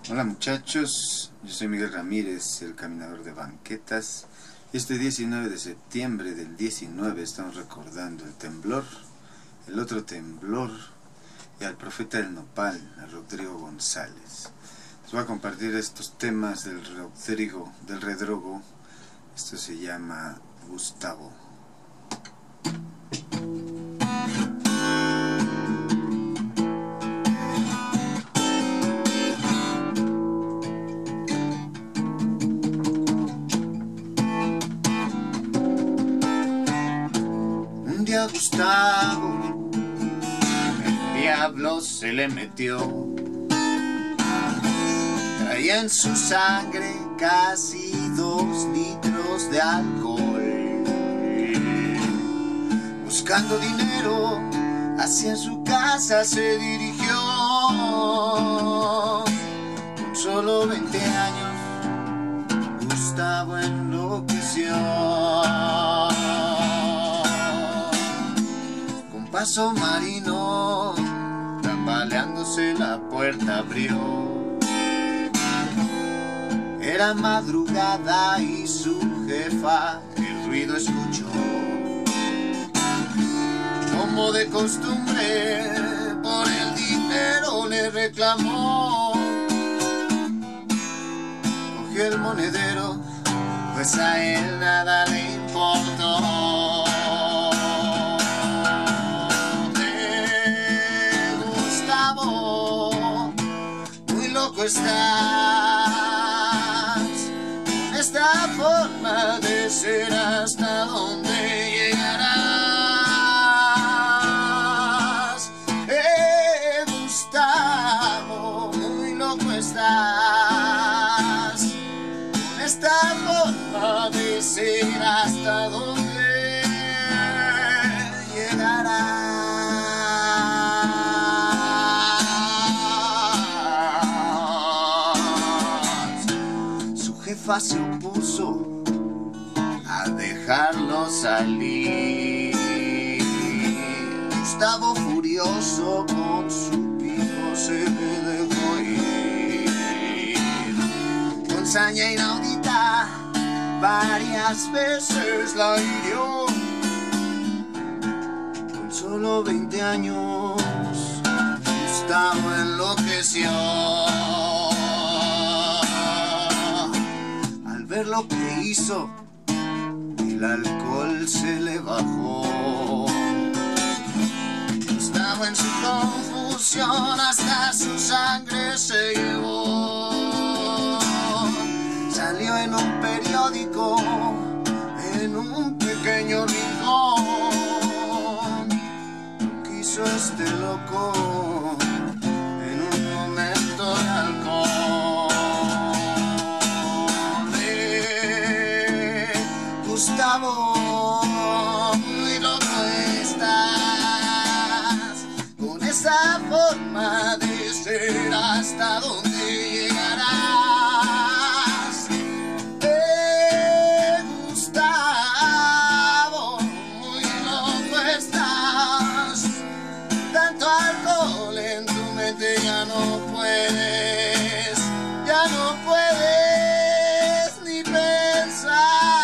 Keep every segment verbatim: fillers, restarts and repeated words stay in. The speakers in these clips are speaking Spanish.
Hola muchachos, yo soy Miguel Ramírez, el caminador de banquetas. Este diecinueve de septiembre del diecinueve estamos recordando el temblor, el otro temblor y al profeta del nopal, a Rodrigo González. Les voy a compartir estos temas del Rodrigo, del Redrogo. Esto se llama Gustavo. Un día a Gustavo el diablo se le metió. Traía en su sangre casi dos litros de alcohol. Buscando dinero, hacia su casa se dirigió. Con solo veinte años, Gustavo enloqueció. Con paso marino, tambaleándose la puerta abrió. Era madrugada y su jefa el ruido escuchó. Como de costumbre, por el dinero le reclamó. Cogió el monedero, pues a él nada le importó. Eh, Gustavo, muy loco estás. Esta forma de ser, ¿hasta dónde llegarás? Eh, Gustavo, muy loco estás. Con esta forma de ser, ¿hasta dónde llegarás? Su jefa se opuso a dejarlo salir. Gustavo, furioso con su pico, se dejó ir. Con saña inaudita varias veces la hirió. Con solo veinte años Gustavo enloqueció. Al ver lo que hizo, el alcohol se le bajó. Gustavo en su confusión hasta su sangre se llevó. Salió en un periódico, en un pequeño rincón. Lo quiso este loco en un momento de alcohol. Eh, Gustavo, muy loco estás. Con esa forma de ser, ¿hasta dónde llegarás? Eh, Gustavo, muy loco estás. Tanto alcohol en tu mente, ya no puedes, ya no puedes ni pensar.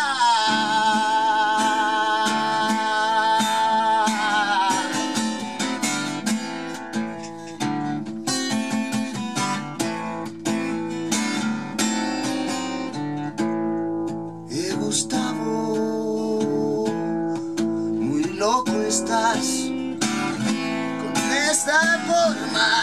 Eh, Gustavo, muy loco estás. Con esta forma